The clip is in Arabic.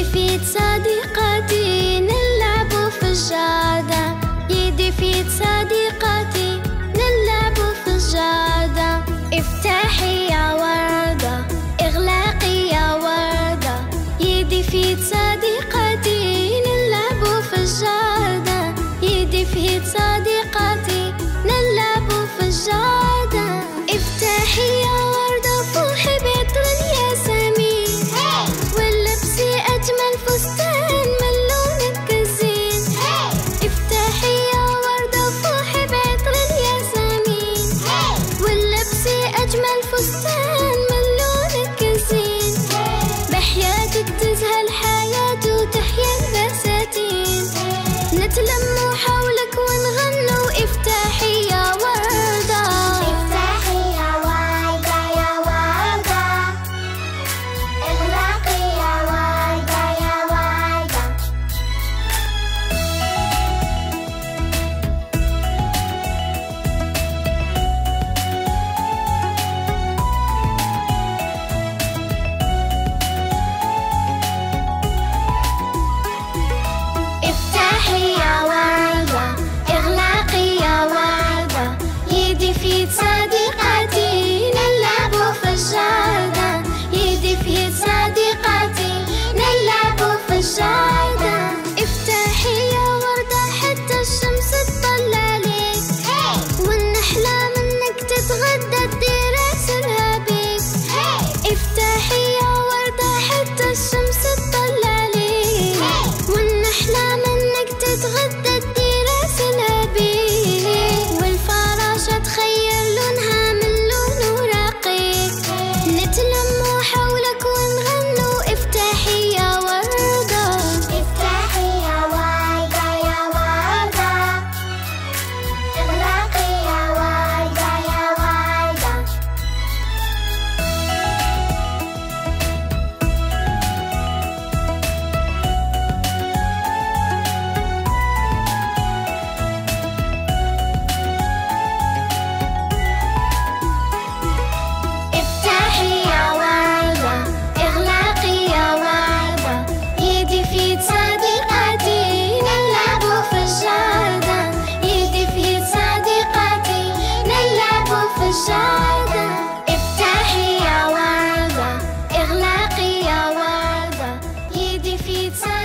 يدي في يد صديقتي نلعب في الجادة، يدي في يد صديقتي نلعب في الجادة. افتحي يا وردة اغلقي يا وردة، يدي في يد صديقتي نلعب في الجادة، يدي في يد صديقتي نلعب في الجادة. افتحي يا وردة فوحي بعطر الياسمين، واللبسي أجمل فستان من لونك الزين. افتحي يا وردة فوحي بعطر الياسمين، واللبسي أجمل فستان من لونك الزين. بحياتك تزهى الحياة وتحيا البساتين، نتلموا حولك ونغنوا. افتحي يا وردة افتحي يا وردة يا وردة، اغلقي يا وردة يا وردة. افتحي يا وردة اغلقي يا وردة، يدي في يد صديقتي نلعب في الجادة، يدي في يد صديقتي نلعب في الجادة. افتحي يا وردة حتى الشمس تطلع عليك، والنحلة منك تتغدى تدير عسلها بيك. افتحي يا وردة حتى الشمس تطلع عليك، والنحلة منك تتغدى تدير عسلها بيك. والفراشة تخير لونها من لون رقيق، نتلموا حولك ونغنوا. افتحي يا وردة افتحي يا وردة يا وردة، اغلقي يا وردة يا وردة. افتحي يا وردة اغلقي يا وردة، يدي في يد صديقتي نلعب في الجادة، يدي في يد صديقتي نلعب في الجادة. افتحي يا وردة اغلقي يا وردة، يدي في يد صديقتي